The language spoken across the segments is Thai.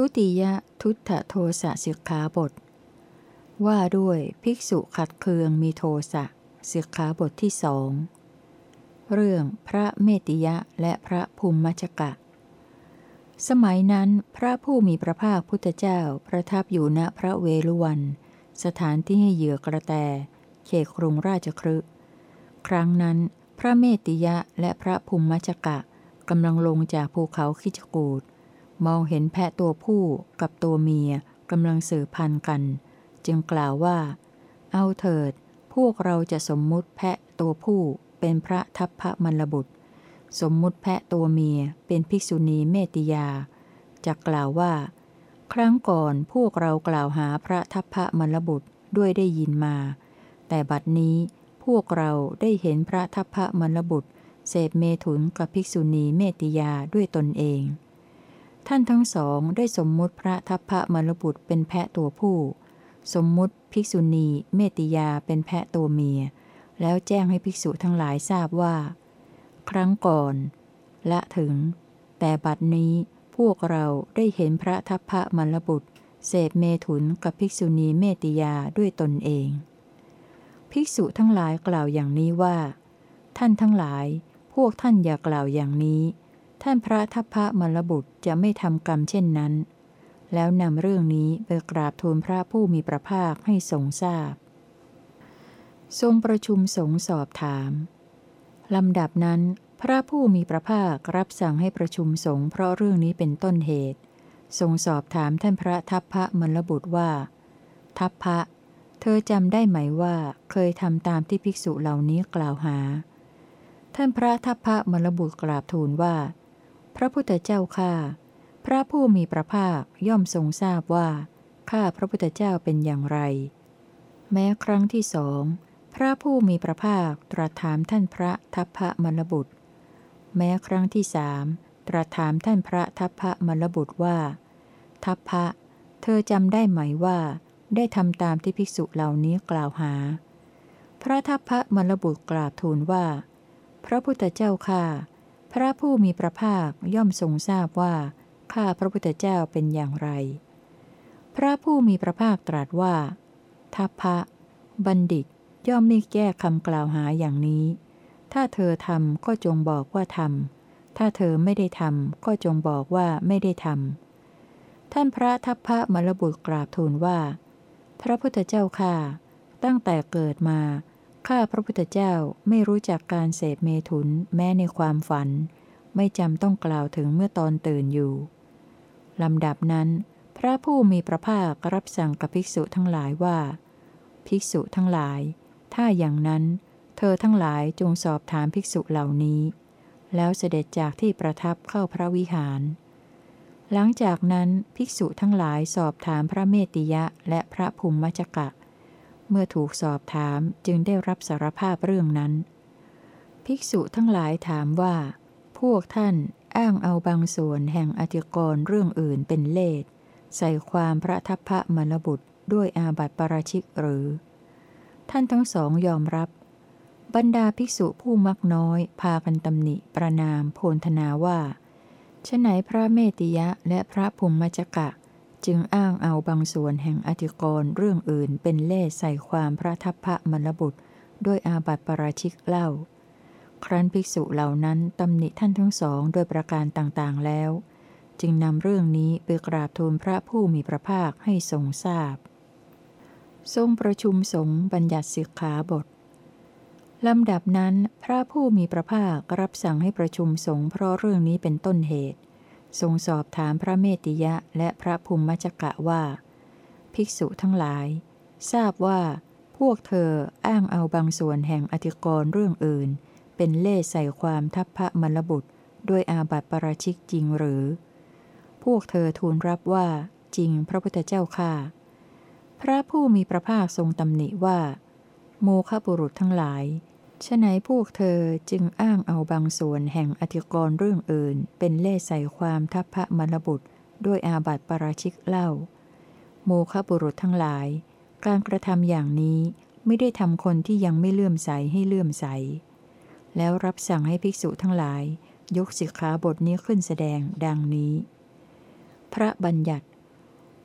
ติยทุตถโทสะสิกขาบทว่าด้วยภิกษุขัดเคืองมีโทสะสิกขาบทที่สองเรื่องพระเมติยะและพระภูมิมัจจกะสมัยนั้นพระผู้มีพระภาคพุทธเจ้าประทับอยู่ณพระเวฬุวันสถานที่ให้เหยื่อกระแตเขตกรุงราชคฤห์ครั้งนั้นพระเมติยะและพระภูมิมัจจกะกำลังลงจากภูเขาคิจกูฏมองเห็นแพะตัวผู้กับตัวเมียกำลังสืบพันธุ์กันจึงกล่าวว่าเอาเถิดพวกเราจะสมมุติแพะตัวผู้เป็นพระทัพพมลบุตรสมมุติแพะตัวเมียเป็นภิกษุณีเมติยาจะกล่าวว่าครั้งก่อนพวกเรากล่าวหาพระทัพพมลบุตรด้วยได้ยินมาแต่บัดนี้พวกเราได้เห็นพระทัพพมลบุตรเสพเมถุนกับภิกษุณีเมติยาด้วยตนเองท่านทั้งสองได้สมมุติพระทัพพมลบุตรเป็นแพะตัวผู้สมมุติภิกษุณีเมติยาเป็นแพะตัวเมียแล้วแจ้งให้ภิกษุทั้งหลายทราบว่าครั้งก่อนละถึงแต่บัดนี้พวกเราได้เห็นพระทัพพมลบุตรเสพเมถุนกับภิกษุณีเมติยาด้วยตนเองภิกษุทั้งหลายกล่าวอย่างนี้ว่าท่านทั้งหลายพวกท่านอย่ากล่าวอย่างนี้ท่านพระทัพพมลบุตรจะไม่ทำกรรมเช่นนั้นแล้วนำเรื่องนี้ไปกราบทูลพระผู้มีพระภาคให้ทรงทราบทรงประชุมสงฆ์สอบถามลำดับนั้นพระผู้มีพระภาครับสั่งให้ประชุมสงฆ์เพราะเรื่องนี้เป็นต้นเหตุทรงสอบถามท่านพระทัพพมลบุตรว่าทัพพะเธอจำได้ไหมว่าเคยทำตามที่ภิกษุเหล่านี้กล่าวหาท่านพระทัพพมลบุตรกราบทูลว่าพระพุทธเจ้าข้าพระผู้มีพระภาคย่อมทรงทราบว่าข้าพระพุทธเจ้าเป็นอย่างไรแม้ครั้งที่สองพระผู้มีพระภาคตรัสถามท่านพระทัพพมลบุตรแม้ครั้งที่สามตรัสถามท่านพระทัพพมลบุตรว่าทัพพะเธอจำได้ไหมว่าได้ทำตามที่ภิกษุเหล่านี้กล่าวหาพระทัพพมลบุตรกราบทูลว่าพระพุทธเจ้าข้าพระผู้มีพระภาคย่อมทรงทราบว่าข้าพระพุทธเจ้าเป็นอย่างไรพระผู้มีพระภาคตรัสว่าทัพพะบัณฑิตย่อมไม่แก้คำกล่าวหาอย่างนี้ถ้าเธอทำก็จงบอกว่าทำถ้าเธอไม่ได้ทำก็จงบอกว่าไม่ได้ทำท่านพระทัพพมลบุตรกราบทูลว่าพระพุทธเจ้าข้าตั้งแต่เกิดมาข้าพระพุทธเจ้าไม่รู้จักการเสพเมถุนแม้ในความฝันไม่จำต้องกล่าวถึงเมื่อตอนตื่นอยู่ลำดับนั้นพระผู้มีพระภาครับสั่งกับภิกษุทั้งหลายว่าภิกษุทั้งหลายถ้าอย่างนั้นเธอทั้งหลายจงสอบถามภิกษุเหล่านี้แล้วเสด็จจากที่ประทับเข้าพระวิหารหลังจากนั้นภิกษุทั้งหลายสอบถามพระเมติยะและพระภูมิมัจจกะเมื่อถูกสอบถามจึงได้รับสารภาพเรื่องนั้นภิกษุทั้งหลายถามว่าพวกท่านอ้างเอาบางส่วนแห่งอธิกรณ์เรื่องอื่นเป็นเลสใส่ความพระทัพพมลบุตรด้วยอาบัติปาราชิกหรือท่านทั้งสองยอมรับบรรดาภิกษุผู้มักน้อยพากันตำหนิประนามโพลธนาว่าฉไหนพระเมติยะและพระภูมิมัจจกะจึงอ้างเอาบางส่วนแห่งอธิกรณ์เรื่องอื่นเป็นเลสใส่ความพระทัพพมลบุตรด้วยอาบัติปาราชิกเล่าครั้นภิกษุเหล่านั้นตำหนิท่านทั้งสองโดยประการต่างๆแล้วจึงนำเรื่องนี้ไปกราบทูลพระผู้มีพระภาคให้ทรงทราบทรงประชุมสงฆ์บัญญัติสิกขาบทลำดับนั้นพระผู้มีพระภาครับสั่งให้ประชุมสงฆ์เพราะเรื่องนี้เป็นต้นเหตุทรงสอบถามพระเมติยะและพระภูมิมัจจกะว่าภิกษุทั้งหลายทราบว่าพวกเธออ้างเอาบางส่วนแห่งอธิกรณ์เรื่องอื่นเป็นเล่ห์ใส่ความทัพพมลบุตรด้วยอาบัติปาราชิกจริงหรือพวกเธอทูลรับว่าจริงพระพุทธเจ้าข้าพระผู้มีพระภาคทรงตำหนิว่าโมฆะบุรุษทั้งหลายฉไหนพวกเธอจึงอ้างเอาบางส่วนแห่งอธิกรณ์เรื่องอื่นเป็นเล่ห์ใส่ความทัพพมลบุตรด้วยอาบัติปาราชิกเล่าโมฆะบุรุษทั้งหลายการกระทำอย่างนี้ไม่ได้ทำคนที่ยังไม่เลื่อมใสให้เลื่อมใสแล้วรับสั่งให้ภิกษุทั้งหลายยกสิกขาบทนี้ขึ้นแสดงดังนี้พระบัญญัติ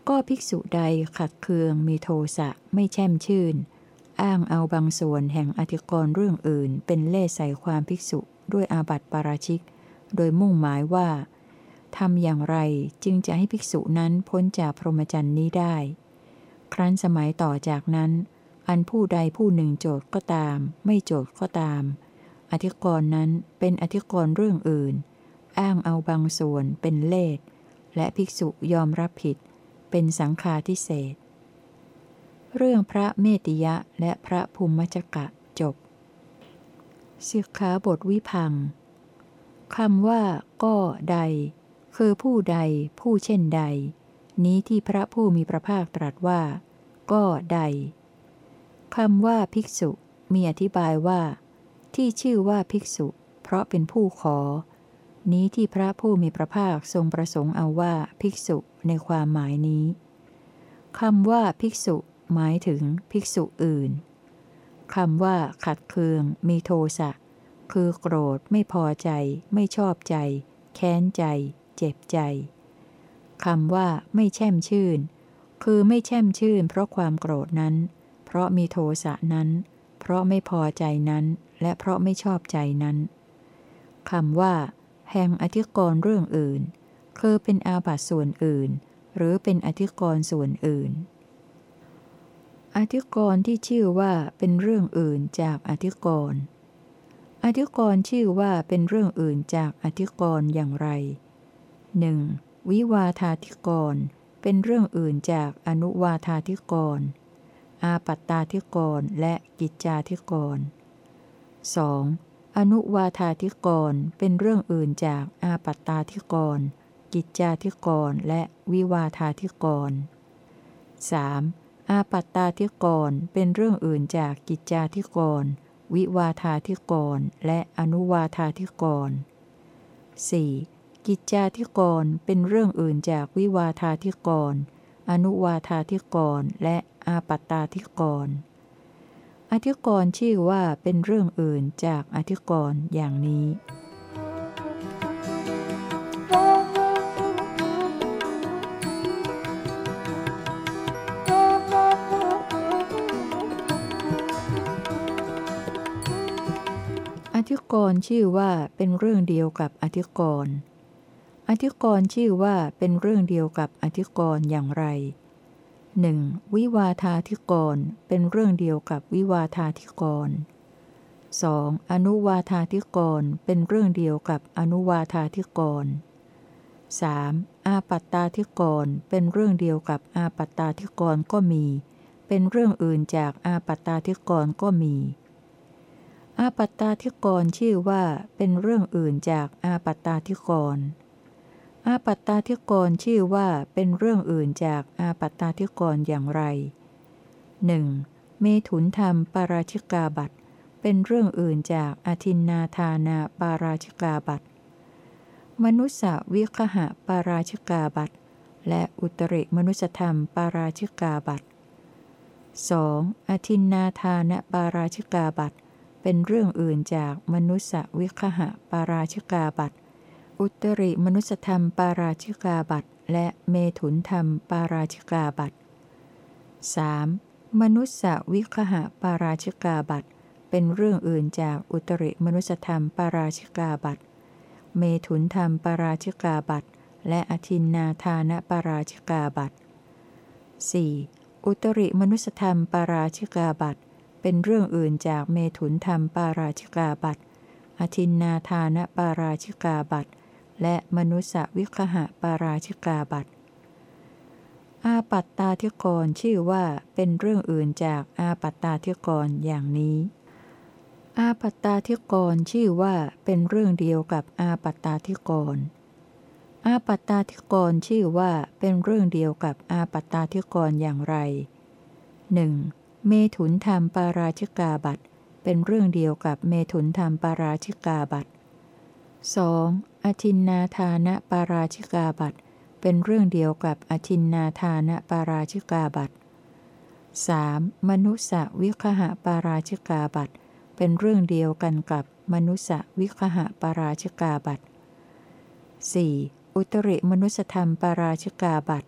ก็ภิกษุใดขัดเคืองมีโทสะไม่แช่มชื่นอ้างเอาบางส่วนแห่งอธิกรณ์เรื่องอื่นเป็นเล่ห์ใส่ความภิกษุด้วยอาบัติปาราชิกโดยมุ่งหมายว่าทำอย่างไรจึงจะให้ภิกษุนั้นพ้นจากพรหมจรรย์นี้ได้ ครั้นสมัยต่อจากนั้นอันผู้ใดผู้หนึ่งโจทก์ก็ตามไม่โจทก์ก็ตามอธิกรณ์นั้นเป็นอธิกรณ์เรื่องอื่นอ้างเอาบางส่วนเป็นเล่ห์และภิกษุยอมรับผิดเป็นสังฆาทิเศษเรื่องพระเมติยะและพระภูมิจกะจบสิกขาบทวิพังค์คำว่าก็ใดคือผู้ใดผู้เช่นใดนี้ที่พระผู้มีพระภาคตรัสว่าก็ใดคำว่าภิกษุมีอธิบายว่าที่ชื่อว่าภิกษุเพราะเป็นผู้ขอนี้ที่พระผู้มีพระภาคทรงประสงค์เอาว่าภิกษุในความหมายนี้คำว่าภิกษุหมายถึงภิกษุอื่นคำว่าขัดเคืองมีโทสะคือโกรธไม่พอใจไม่ชอบใจแค้นใจเจ็บใจคำว่าไม่แช่มชื่นคือไม่แช่มชื่นเพราะความโกรธนั้นเพราะมีโทสะนั้นเพราะไม่พอใจนั้นและเพราะไม่ชอบใจนั้นคำว่าแห่งอธิกรณ์เรื่องอื่นคือเป็นอาบัติส่วนอื่นหรือเป็นอธิกรณ์ส่วนอื่นอธิกรณ์ที่ชื่อว่าเป็นเรื่องอื่นจากอธิกรณ์อธิกรณ์ชื่อว่าเป็นเรื่องอื่นจากอธิกรณ์อย่างไร 1. วิวาทาธิกรณ์เป็นเรื่องอื่นจากอนุวาทาธิกรณ์อาปัตตาธิกรณ์และกิจจาธิกรณ์ 2. อนุวาทาธิกรณ์เป็นเรื่องอื่นจากอาปัตตาธิกรณ์กิจจาธิกรณ์และวิวาทาธิกรณ์ 3. อาปัตตาธิกรณ์เป็นเรื่องอื่นจากกิจจาธิกรณ์วิวาทาธิกรณ์และอนุวาทาธิกรณ์ 4. กิจจาธิกรณ์เป็นเรื่องอื่นจากวิวาทาธิกรณ์อนุวาทาธิกรณ์และอาปัตตาธิกรณ์อธิกรณ์ชื่อว่าเป็นเรื่องอื่นจากอธิกรณ์อย่างนี้อธิกรณ์ชื่อว่าเป็นเรื่องเดียวกับอธิกรณ์อธิกรณ์ชื่อว่าเป็นเรื่องเดียวกับอธิกรณ์อย่างไร 1. วิวาทาธิกรณ์เป็นเรื่องเดียวกับวิวาทาธิกรณ์ 2. อนุวาทาธิกรณ์เป็นเรื่องเดียวกับอนุวาทาธิกรณ์ 3. อาปัตตาธิกรณ์เป็นเรื่องเดียวกับอาปัตตาธิกรณ์ก็มีเป็นเรื่องอื่นจากอาปัตตาธิกรณ์ก็มีอาปัตตาธิกรณ์ชื่อว่าเป็นเรื่องอื่นจากอาปัตตาธิกรณ์อาปัตตาธิกรณ์ชื่อว่าเป็นเรื่องอื่นจากอาปัตตาธิกรณ์อย่างไร 1. เมถุนธรรมปาราชิกาบัตเป็นเรื่องอื่นจากอทินนาทานาปาราชิกาบัตมนุสสวิคหะปาราชิกาบัตและอุตริมนุสธรรมปาราชิกาบัต 2. อทินนาทานะปาราชิกาบัตเป็นเรื่องอื่นจากมนุสสวิคหะปาราชิกาบัตอุตริมนุสธรรมปาราชิกาบัตและเมถุนธรรมปาราชิกาบัต 3. มนุสสวิคหะปาราชิกาบัตเป็นเรื่องอื่นจากอุตริมนุสธรรมปาราชิกาบัตเมถุนธรรมปาราชิกาบัตและอทินนาทานะปาราชิกาบัต 4. อุตริมนุสธรรมปาราชิกาบัตเป็นเรื่องอื่นจากเมถุนธรรมปาราชิกาบัตอทินนาทานะปาราชิกาบัตและมนุสสวิคหะปาราชิกาบัตอาปัตตาธิกรณ์ชื่อว่าเป็นเรื่องอื่นจากอาปัตตาธิกรณ์อย่างนี้อาปัตตาธิกรณ์ชื่อว่าเป็นเรื่องเดียวกับอาปัตตาธิกรณ์อาปัตตาธิกรณ์ชื่อว่าเป็นเรื่องเดียวกับอาปัตตาธิกรณ์อย่างไร 1. เมถุนธรรมปาราชิกาบัตเป็นเรื่องเดียวกับเมถุนธรรมปาราชิกาบัต 2. อทินนาทานะปาราชิกาบัตเป็นเรื่องเดียวกับอทินนาทานะปาราชิกาบัต 3. มนุสสวิคหะปาราชิกาบัตเป็นเรื่องเดียวกันกับมนุสสวิคหะปาราชิกาบัต 4. อุตริมนุสธรรมปาราชิกาบัต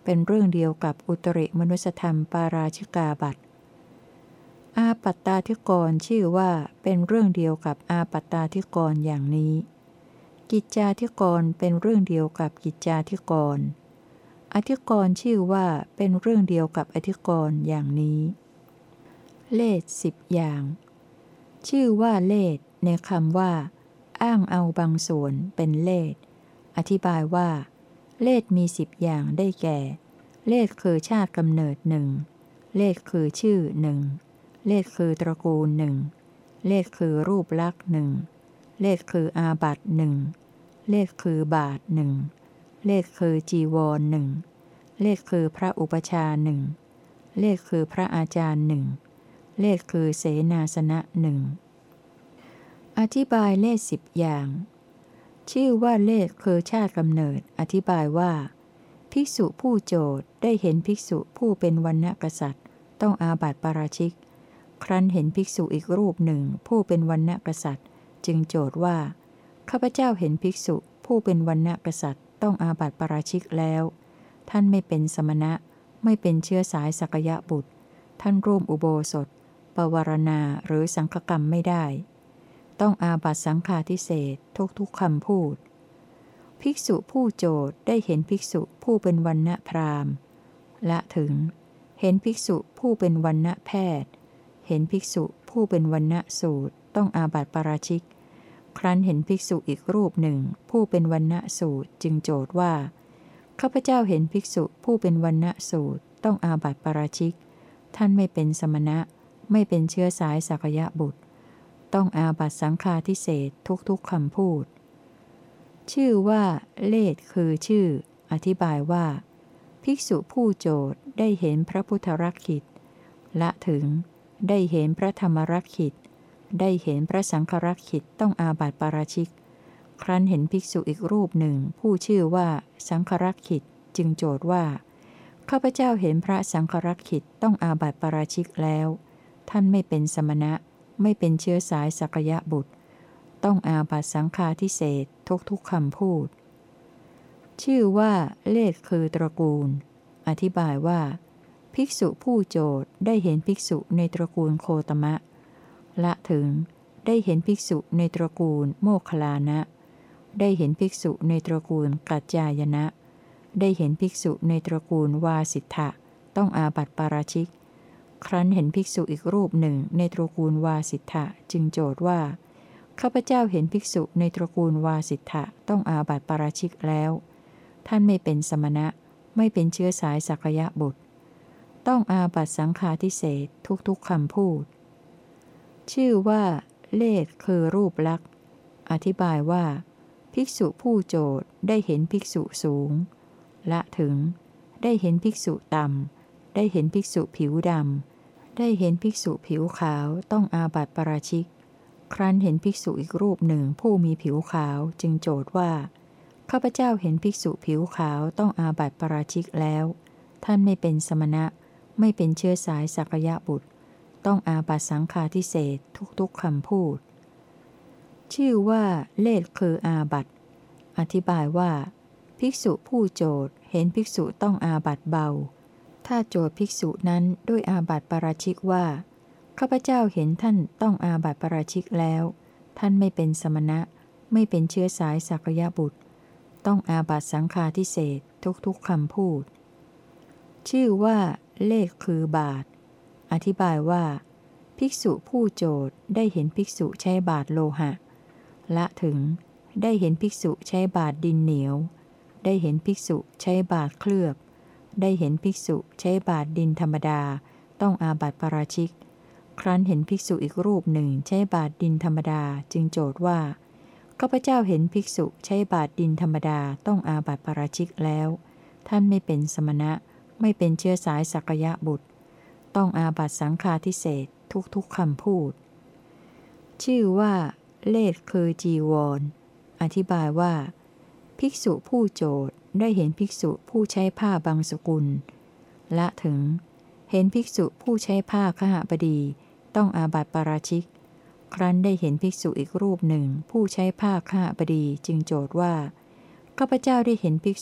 เป็นเรื่องเดียวกับอุตริมนุสธรรมปาราชิกาบัตอาปัตตาธิกรณ์ชื่อว่าเป็นเรื่องเดียวกับอาปัตตาธิกรณ์อย่างนี้กิจจาธิกรณ์เป็นเรื่องเดียวกับกิจจาธิกรณ์อธิกรณ์ชื่อว่าเป็นเรื่องเดียวกับอธิกรณ์อย่างนี้เลศ10 อย่าง ชื่อว่าเลศในคำว่าอ้างเอาบางส่วนเป็นเลศอธิบายว่าเลศมี10 อย่างได้แก่ เลศคือชาติกำเนิดหนึ่งเลศคือชื่อหนึ่งเลศคือตระกูลหนึ่งเลศคือรูปลักษณ์หนึ่งเลศคืออาบัติหนึ่งเลศคือบาทหนึ่งเลศคือจีวรหนึ่งเลศคือพระอุปชาหนึ่งเลศคือพระอาจารย์หนึ่งเลศคือเสนาสนะหนึ่งอธิบายเลข10 อย่าง ชื่อว่าเลขคือชาติกำเนิดอธิบายว่าภิกษุผู้โจทย์ได้เห็นภิกษุผู้เป็นวรรณกษัตริย์ต้องอาบัติปาราชิกครั้นเห็นภิกษุอีกรูปหนึ่งผู้เป็นวรรณกษัตริย์จึงโจทย์ว่าข้าพเจ้าเห็นภิกษุผู้เป็นวรรณกษัตริย์ต้องอาบัติปาราชิกแล้วท่านไม่เป็นสมณะไม่เป็นเชื้อสายสักยะบุตรท่านร่วมอุโบสถปวารณาหรือสังฆกรรมไม่ได้ต้องอาบัติสังฆาทิเศษทุกคำพูดภิกษุผู้โจทย์ได้เห็นภิกษุผู้เป็นวรรณพราหมณ์ละถึงเห็นภิกษุผู้เป็นวรรณแพทย์เห็นภิกษุผู้เป็นวรรณสูตรต้องอาบัติปาราชิกครั้นเห็นภิกษุอีกรูปหนึ่งผู้เป็นวรรณสูตรจึงโจทย์ว่าข้าพเจ้าเห็นภิกษุผู้เป็นวรรณสูตรต้องอาบัติปาราชิกท่านไม่เป็นสมณะไม่เป็นเชื้อสายสักยะบุตรต้องอาบัติสังฆาทิเศษทุกคำพูดชื่อว่าเลศคือชื่ออธิบายว่าภิกษุผู้โจทย์ได้เห็นพระพุทธรักขิตละถึงได้เห็นพระธรรมรักขิตได้เห็นพระสังฆรักขิตต้องอาบัติปาราชิกครั้นเห็นภิกษุอีกรูปหนึ่งผู้ชื่อว่าสังฆรักขิตจึงโจทย์ว่าข้าพเจ้าเห็นพระสังฆรักขิตต้องอาบัติปาราชิกแล้วท่านไม่เป็นสมณะไม่เป็นเชื้อสายสักยะบุตรต้องอาบัติสังฆาทิเศษทุกคำพูดชื่อว่าเลศคือตระกูลอธิบายว่าภิกษุผู้โจทย์ได้เห็นภิกษุในตระกูลโคตมะละถึงได้เห็นภิกษุในตระกูลโมคคัลลานะได้เห็นภิกษุในตระกูลกัจจายนะได้เห็นภิกษุในตระกูลวาสิทธะต้องอาบัติปาราชิกครั้นเห็นภิกษุอีกรูปหนึ่งในตระกูลวาสิทธะจึงโจทย์ว่าข้าพเจ้าเห็นภิกษุในตระกูลวาสิทธะต้องอาบัติปาราชิกแล้วท่านไม่เป็นสมณะไม่เป็นเชื้อสายสักยะบุตรต้องอาบัติสังฆาทิเศษทุกคำพูดชื่อว่าเลศคือรูปลักษณ์อธิบายว่าภิกษุผู้โจทย์ได้เห็นภิกษุสูงละถึงได้เห็นภิกษุต่ำได้เห็นภิกษุผิวดำได้เห็นภิกษุผิวขาวต้องอาบัติปาราชิกครั้นเห็นภิกษุอีกรูปหนึ่งผู้มีผิวขาวจึงโจทย์ว่าข้าพเจ้าเห็นภิกษุผิวขาวต้องอาบัติปาราชิกแล้วท่านไม่เป็นสมณะไม่เป็นเชื้อสายสักยะบุตรต้องอาบัติสังฆาทิเศษทุกคำพูดชื่อว่าเลศคืออาบัติอธิบายว่าภิกษุผู้โจทย์เห็นภิกษุต้องอาบัติเบาถ้าโจทย์ภิกษุนั้นด้วยอาบัติปาราชิกว่าข้าพเจ้าเห็นท่านต้องอาบัติปาราชิกแล้วท่านไม่เป็นสมณะไม่เป็นเชื้อสายสักยะบุตรต้องอาบัติสังฆาทิเศษทุกคำพูดชื่อว่าเลขคือบาทอธิบายว่าภิกษุผู้โจทย์ได้เห็นภิกษุใช้บาทโลหะละถึงได้เห็นภิกษุใช้บาทดินเหนียวได้เห็นภิกษุใช้บาทเคลือบได้เห็นภิกษุใช้บาทดินธรรมดาต้องอาบัติปาราชิกครั้นเห็นภิกษุอีกรูปหนึ่งใช้บาทดินธรรมดาจึงโจทย์ว่าข้าพเจ้าเห็นภิกษุใช้บาทดินธรรมดาต้องอาบัติปาราชิกแล้วท่านไม่เป็นสมณะไม่เป็นเชื้อสายสักยะบุตรต้องอาบัติสังฆาทิเศษทุกคำพูดชื่อว่าเลศคือจีวรอธิบายว่าภิกษุผู้โจทย์ได้เห็นภิกษุผู้ใช้ผ้าบางสกุลละถึงเห็นภิกษุผู้ใช้ผ้าคหบดีต้องอาบัติปาราชิกครั้นได้เห็นภิกษุอีกรูปหนึ่งผู้ใช้ผ้าคหบดีจึงโจทย์ว่าข้าพเจ้าได้เห็นภิกษุ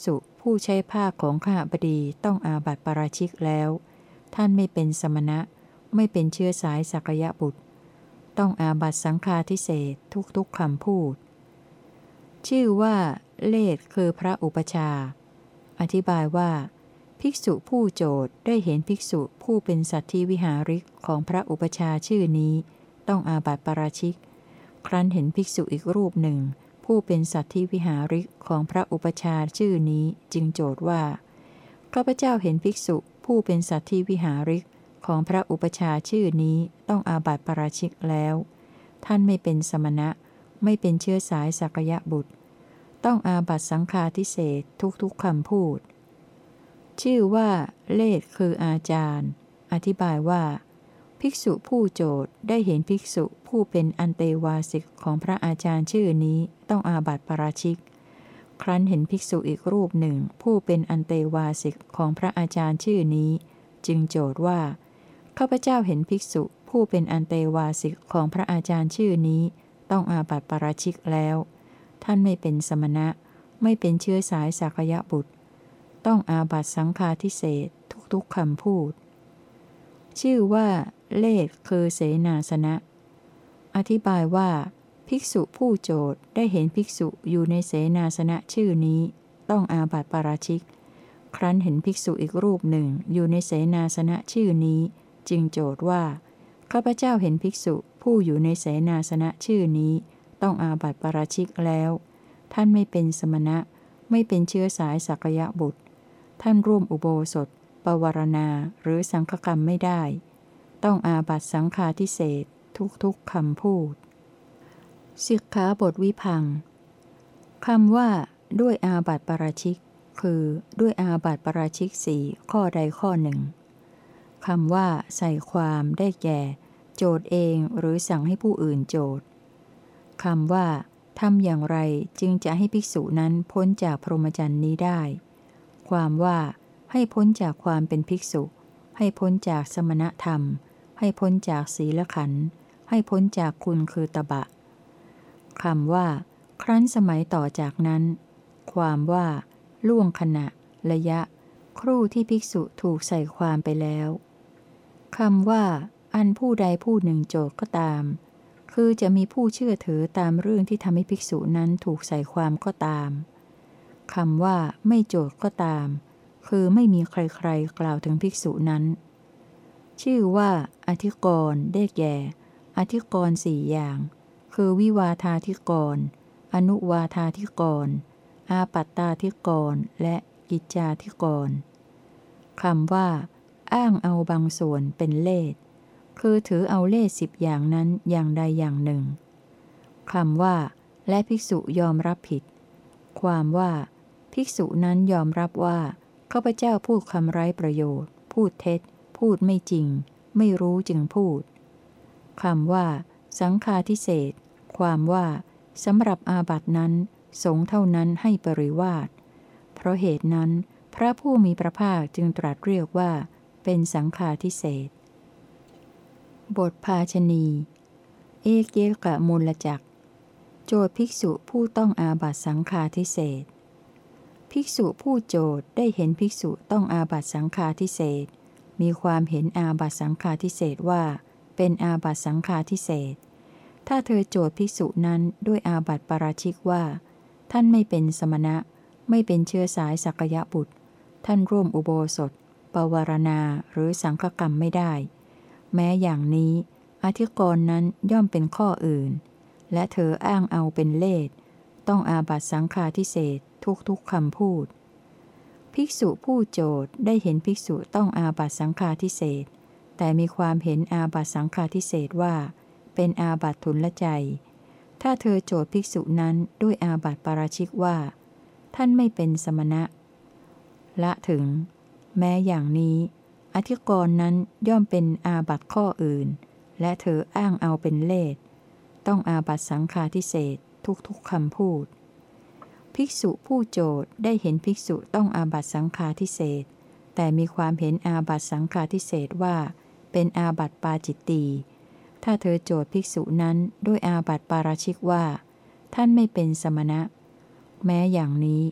ผู้ใช้ผ้าของข้าบดีต้องอาบัติปาราชิกแล้ว ท่านไม่เป็นสมณะไม่เป็นเชื้อสายสักยบุตรต้องอาบัติสังฆาทิเศษทุกคำพูดชื่อว่าเลศคือพระอุปชาอธิบายว่าภิกษุผู้โจทย์ได้เห็นภิกษุผู้เป็นสัตถิวิหาริกของพระอุปชาชื่อนี้ต้องอาบัติปาราชิกครั้นเห็นภิกษุอีกรูปหนึ่งผู้เป็นสัตถิวิหาริกของพระอุปชาชื่อนี้จึงโจทย์ว่าข้าพเจ้าเห็นภิกษุผู้เป็นสัตถิวิหาริกของพระอุปชาชื่อนี้ต้องอาบัติปาราชิกแล้ว ท่านไม่เป็นสมณะไม่เป็นเชื้อสายสักยบุตรต้องอาบัติสังฆาทิเศษทุกคำพูดชื่อว่าเลศคืออาจารย์อธิบายว่าภิกษุผู้โจทย์ได้เห็นภิกษุผู้เป็นอันเตวาสิกของพระอาจารย์ชื่อนี้ต้องอาบัติปาราชิกครั้นเห็นภิกษุอีกรูปหนึ่งผู้เป็นอันเตวาสิกของพระอาจารย์ชื่อนี้จึงโจทย์ว่าข้าพเจ้าเห็นภิกษุผู้เป็นอันเตวาสิกของพระอาจารย์ชื่อนี้ต้องอาบัติปาราชิกแล้วท่านไม่เป็นสมณะไม่เป็นเชื้อสายสักยบุตรต้องอาบัติสังฆาทิเศษทุกคำพูดชื่อว่าเลศคือเสนาสนะอธิบายว่าภิกษุผู้โจทย์ได้เห็นภิกษุอยู่ในเสนาสนะชื่อนี้ต้องอาบัติปาราชิกครั้นเห็นภิกษุอีกรูปหนึ่งอยู่ในเสนาสนะชื่อนี้จึงโจทย์ว่าข้าพเจ้าเห็นภิกษุผู้อยู่ในเสนาสนะชื่อนี้ต้องอาบัติปาราชิกแล้วท่านไม่เป็นสมณะไม่เป็นเชื้อสายสักยบุตรท่านร่วมอุโบสถปวารณาหรือสังฆกรรมไม่ได้ต้องอาบัติสังฆาทิเศษทุกคำพูดสิกขาบทวิพังคำว่าด้วยอาบัติปาราชิกคือด้วยอาบัติปาราชิกสี่ข้อใดข้อหนึ่งคำว่าใส่ความได้แก่โจทย์เองหรือสั่งให้ผู้อื่นโจทย์คำว่าทำอย่างไรจึงจะให้ภิกษุนั้นพ้นจากพรหมจรรย์นี้ได้ความว่าให้พ้นจากความเป็นภิกษุให้พ้นจากสมณธรรมให้พ้นจากศีลขันธ์ให้พ้นจากคุณคือตบะคำว่าครั้นสมัยต่อจากนั้นความว่าล่วงขณะระยะครู่ที่ภิกษุถูกใส่ความไปแล้วคำว่าอันผู้ใดผู้หนึ่งโจทย์ก็ตามคือจะมีผู้เชื่อถือตามเรื่องที่ทำให้ภิกษุนั้นถูกใส่ความก็ตามคำว่าไม่โจทย์ก็ตามคือไม่มีใครๆกล่าวถึงภิกษุนั้นชื่อว่าอธิกรณ์ได้แก่อธิกรณ์สี่อย่างคือวิวาทาธิกรณ์อนุวาทาธิกรณ์อาปัตตาธิกรณ์และกิจจาธิกรณ์คำว่าอ้างเอาบางส่วนเป็นเลสคือถือเอาเลส10อย่างนั้นอย่างใดอย่างหนึ่งคำว่าและภิกษุยอมรับผิดความว่าภิกษุนั้นยอมรับว่าข้าพเจ้าพูดคำไร้ประโยชน์พูดเท็จพูดไม่จริงไม่รู้จึงพูดคำว่าสังฆาทิเศษความว่าสำหรับอาบัตินั้นสงฆ์เท่านั้นให้ปริวาสเพราะเหตุนั้นพระผู้มีพระภาคจึงตรัสเรียกว่าเป็นสังฆาทิเศษบทภาชณีเอกเยกะมูลจักรโจทย์ภิกษุผู้ต้องอาบัติสังฆาทิเศษภิกษุผู้โจทย์ได้เห็นภิกษุต้องอาบัติสังฆาทิเศษมีความเห็นอาบัติสังฆาทิเศษว่าเป็นอาบัติสังฆาทิเศษถ้าเธอโจทย์ภิกษุนั้นด้วยอาบัติปาราชิกว่าท่านไม่เป็นสมณะไม่เป็นเชื้อสายสักยบุตรท่านร่วมอุโบสถปวารณาหรือสังฆกรรมไม่ได้แม้อย่างนี้อธิกรณ์นั้นย่อมเป็นข้ออื่นและเธออ้างเอาเป็นเลสต้องอาบัติสังฆาทิเศษทุกคำพูดภิกษุผู้โจทย์ได้เห็นภิกษุต้องอาบัติสังฆาทิเศษแต่มีความเห็นอาบัติสังฆาทิเศษว่าเป็นอาบัติทุนละใจถ้าเธอโจทย์ภิกษุนั้นด้วยอาบัติปาราชิกว่าท่านไม่เป็นสมณะละถึงแม้อย่างนี้อธิกรณ์นั้นย่อมเป็นอาบัติข้ออื่นและเธออ้างเอาเป็นเลสต้องอาบัติสังฆาทิเศษทุกคำพูดภิกษุผู้โจทย์ได้เห็นภิกษุต้องอาบัติสังฆาทิเศษแต่มีความเห็นอาบัติสังฆาทิเศษว่าเป็นอาบัติปาจิตตีถ้าเธอโจทย์ภิกษุนั้นด้วยอาบัติปาราชิกว่าท่านไม่เป็นสมณะแม้อย่างนี้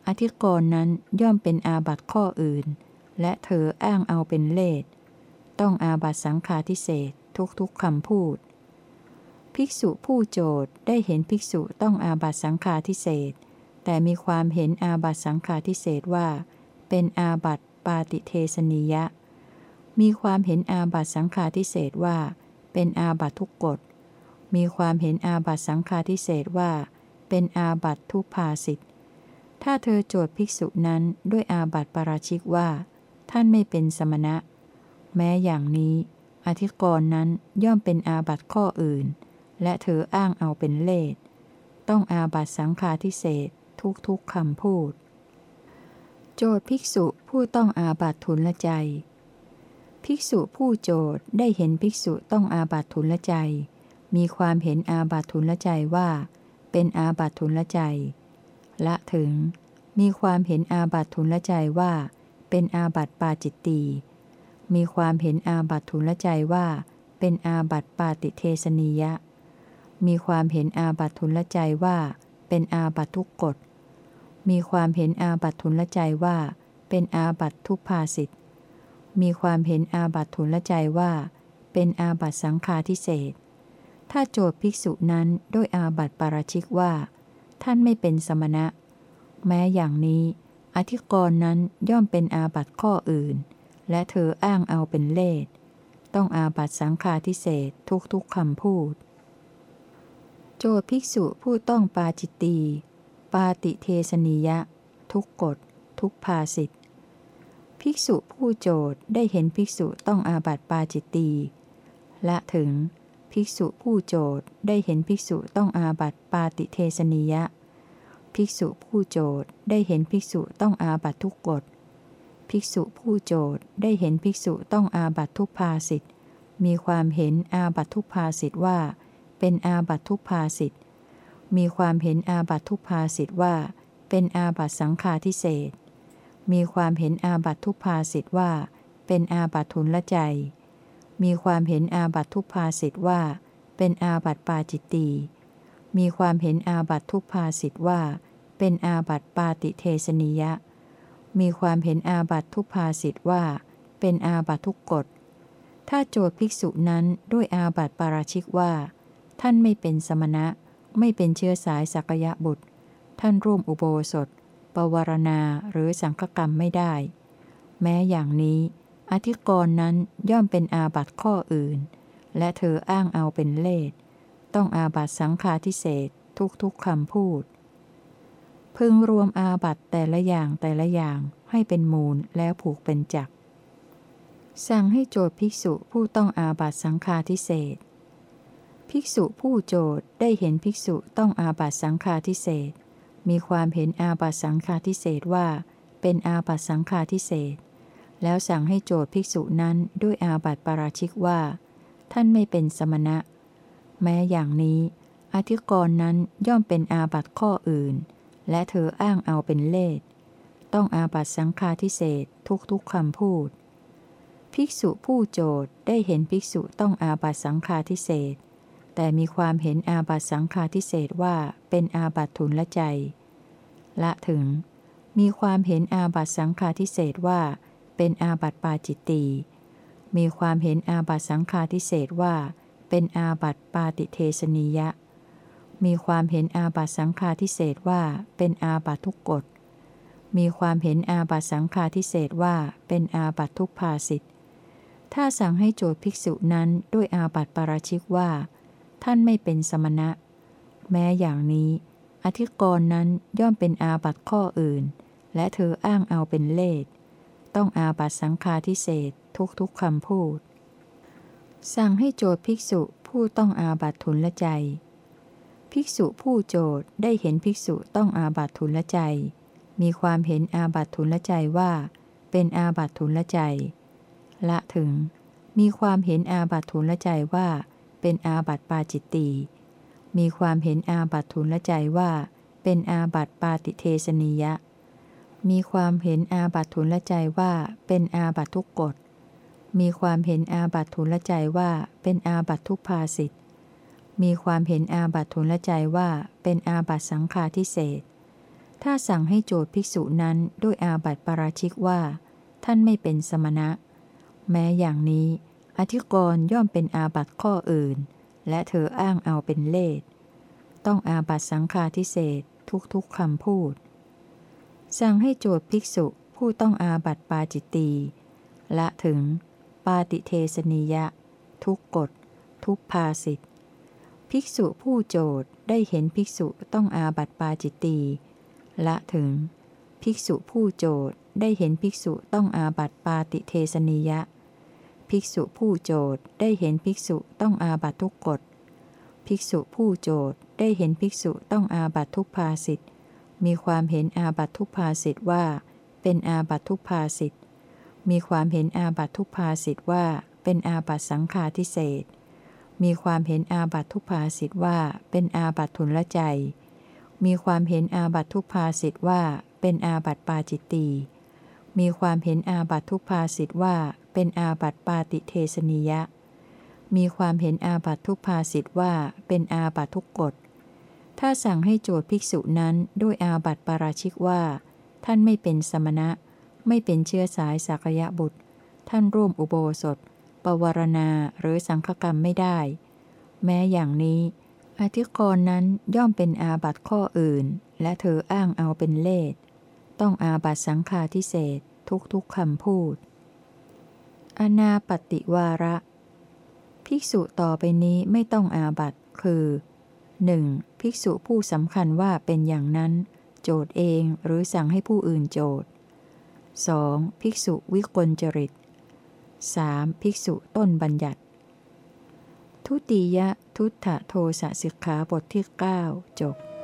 อธิกรณ์นั้นย่อมเป็นอาบัติข้ออื่นและเธออ้างเอาเป็นเล่ห์ต้องอาบัติสังฆาทิเศษทุกคำพูดภิกษุผู้โจทย์ได้เห็นภิกษุต้องอาบัติสังฆาทิเศษแต่มีความเห็นอาบัติสังฆาทิเศษว่าเป็นอาบัติปาติเทสนิยะมีความเห็นอาบัติสังฆาทิเศษว่าเป็นอาบัติทุกกฎมีความเห็นอาบัติสังฆาทิเศษว่าเป็นอาบัติทุพภาสิทธิ์ถ้าเธอโจทย์ภิกษุนั้นด้วยอาบัติปาราชิกว่าท่านไม่เป็นสมณะแม้อย่างนี้อธิกรณ์นั้นย่อมเป็นอาบัติข้ออื่นและเธออ้างเอาเป็นเล่ห์ต้องอาบัติสังฆาทิเศษทุกคำพูดโจทย์ภิกษุผู้ต้องอาบัติทุลใจภิกษุผู้โจทย์ได้เห็นภิกษุต้องอาบัติทุลใจมีความเห็นอาบัติทุลใจว่าเป็นอาบัติทุลใจละถึงมีความเห็นอาบัติทุลใจว่าเป็นอาบัติปาจิตตีมีความเห็นอาบัติทุลใจว่าเป็นอาบัติปาติเทสนิยะมีความเห็นอาบัติทุลใจว่าเป็นอาบัติทุกกฎมีความเห็นอาบัติทุลใจว่าเป็นอาบัติทุพภาสิทธิ์มีความเห็นอาบัติทุลใจว่าเป็นอาบัติสังฆาทิเศษถ้าโจทย์ภิกษุนั้นด้วยอาบัติปาราชิกว่าท่านไม่เป็นสมณะแม้อย่างนี้อธิกรณ์นั้นย่อมเป็นอาบัติข้ออื่นและเธออ้างเอาเป็นเล่ห์ต้องอาบัติสังฆาทิเศษทุกคำพูดโจทย์ภิกษุผู้ต้องปาจิตตีปาติเทสนิยะทุกกฎทุกภาสิทธิ์ภิกษุผู้โจทย์ได้เห็นภิกษุต้องอาบัติปาจิตตีละถึงภิกษุผู้โจทย์ได้เห็นภิกษุต้องอาบัติปาติเทสนิยะภิกษุผู้โจทย์ได้เห็นภิกษุต้องอาบัติทุกกฎภิกษุผู้โจทย์ได้เห็นภิกษุต้องอาบัติทุพภาสิทธิ์มีความเห็นอาบัติทุพภาสิทธิ์ว่าเป็นอาบัติทุพภาสิทธิ์มีความเห็นอาบัติทุพภาสิทธิ์ว่าเป็นอาบัติสังฆาทิเศษมีความเห็นอาบัติทุพภาสิทธิ์ว่าเป็นอาบัติทุลใจมีความเห็นอาบัติทุพภาสิทธิ์ว่าเป็นอาบัติปาจิตตีมีความเห็นอาบัติทุพภาสิทธิ์ว่าเป็นอาบัติปาติเทสนิยะมีความเห็นอาบัติทุพภาสิทธิ์ว่าเป็นอาบัติทุกกฎถ้าโจทย์ภิกษุนั้นด้วยอาบัติปาราชิกว่าท่านไม่เป็นสมณะไม่เป็นเชื้อสายสักยะบุตรท่านร่วมอุโบสถปวารณาหรือสังฆกรรมไม่ได้แม้อย่างนี้อธิกรณ์นั้นย่อมเป็นอาบัติข้ออื่นและเธออ้างเอาเป็นเล่ห์ต้องอาบัติสังฆาทิเศษทุกคำพูดพึงรวมอาบัติแต่ละอย่างให้เป็นมูลแล้วผูกเป็นจักรสั่งให้โจทย์ภิกษุผู้ต้องอาบัติสังฆาทิเศษภิกษุผู้โจทย์ได้เห็นภิกษุต้องอาบัติสังฆาทิเศษมีความเห็นอาบัติสังฆาทิเศษว่าเป็นอาบัติสังฆาทิเศษแล้วสั่งให้โจทย์ภิกษุนั้นด้วยอาบัติปาราชิกว่าท่านไม่เป็นสมณะแม้อย่างนี้อธิกรณ์นั้นย่อมเป็นอาบัติข้ออื่นและเธออ้างเอาเป็นเล่ห์ต้องอาบัติสังฆาทิเศษทุกคำพูดภิกษุผู้โจทย์ได้เห็นภิกษุต้องอาบัติสังฆาทิเศษแต่มีความเห็นอาบัติสังฆาทิเศษว่าเป็นอาบัติทุลใจละถึงมีความเห็นอาบัติสังฆาทิเศษว่าเป็นอาบัติปาจิตตีมีความเห็นอาบัติสังฆาทิเศษว่าเป็นอาบัติปาติเทสนิยะมีความเห็นอาบัติสังฆาทิเศษว่าเป็นอาบัติทุกกฎมีความเห็นอาบัติสังฆาทิเศษว่าเป็นอาบัติทุพภาสิทธิ์ถ้าสั่งให้โจทย์ภิกษุนั้นด้วยอาบัติปาราชิกว่าท่านไม่เป็นสมณะแม้อย่างนี้อธิกรณ์นั้นย่อมเป็นอาบัติข้ออื่นและเธออ้างเอาเป็นเล่ห์ต้องอาบัติสังฆาทิเศษทุกคำพูดสั่งให้โจทย์ภิกษุผู้ต้องอาบัติทุลใจภิกษุผู้โจทย์ได้เห็นภิกษุต้องอาบัติทุลใจมีความเห็นอาบัติทุลใจว่าเป็นอาบัติทุลใจละถึงมีความเห็นอาบัติทุลใจว่าเป็นอาบัติปาจิตตีมีความเห็นอาบัติทุลใจว่าเป็นอาบัติปาติเทสนิยะมีความเห็นอาบัติทุลใจว่าเป็นอาบัติทุกกฎมีความเห็นอาบัติทุลใจว่าเป็นอาบัติทุพภาสิทธิ์มีความเห็นอาบัติทุลใจว่าเป็นอาบัติสังฆาทิเศษถ้าสั่งให้โจทย์ภิกษุนั้นด้วยอาบัติปาราชิกว่าท่านไม่เป็นสมณะแม้อย่างนี้อธิกรณ์ย่อมเป็นอาบัติข้ออื่นและเธออ้างเอาเป็นเลสต้องอาบัติสังฆาทิเศษทุกคำพูดสั่งให้โจทย์ภิกษุผู้ต้องอาบัติปาจิตตีละถึงปาติเทสนิยะทุกกฎทุกภาสิทธิภิกษุผู้โจทย์ได้เห็นภิกษุต้องอาบัติปาจิตตีละถึงภิกษุผู้โจทย์ได้เห็นภิกษุต้องอาบัติปาติเทสนิยะภิกษุผู้โจทย์ได้เห็นภิกษุต้องอาบัติทุกกฎภิกษุผู้โจทย์ได้เห็นภิกษุต้องอาบัติทุกภาสิทธิมีความเห็นอาบัติทุกภาสิทธิว่าเป็นอาบัติทุกภาสิทธิมีความเห็นอาบัติทุกภาสิทธิว่าเป็นอาบัติสังฆาทิเศษมีความเห็นอาบัติทุกภาสิทธิว่าเป็นอาบัติทุนละใจมีความเห็นอาบัติทุกภาสิทธิว่าเป็นอาบัติปาจิตตีมีความเห็นอาบัติทุกภาสิทธิว่าเป็นอาบัติปาติเทสนิยะมีความเห็นอาบัติทุกภาสิทธิว่าเป็นอาบัติทุกกฎถ้าสั่งให้โจทย์ภิกษุนั้นด้วยอาบัติปาราชิกว่าท่านไม่เป็นสมณะไม่เป็นเชื้อสายสักยะบุตรท่านร่วมอุโบสถปวารณาหรือสังฆกรรมไม่ได้แม้อย่างนี้อธิกรณ์นั้นย่อมเป็นอาบัติข้ออื่นและเธออ้างเอาเป็นเลสต้องอาบัติสังฆาทิเศษทุกคำพูดอนาปฏิวาระภิกษุต่อไปนี้ไม่ต้องอาบัติคือ 1. ภิกษุผู้สำคัญว่าเป็นอย่างนั้นโจทย์เองหรือสั่งให้ผู้อื่นโจทย์ 2. ภิกษุวิกลจริต 3. ภิกษุต้นบัญญัติทุติยทุตถโทสสิกขาบทที่ 9 จบ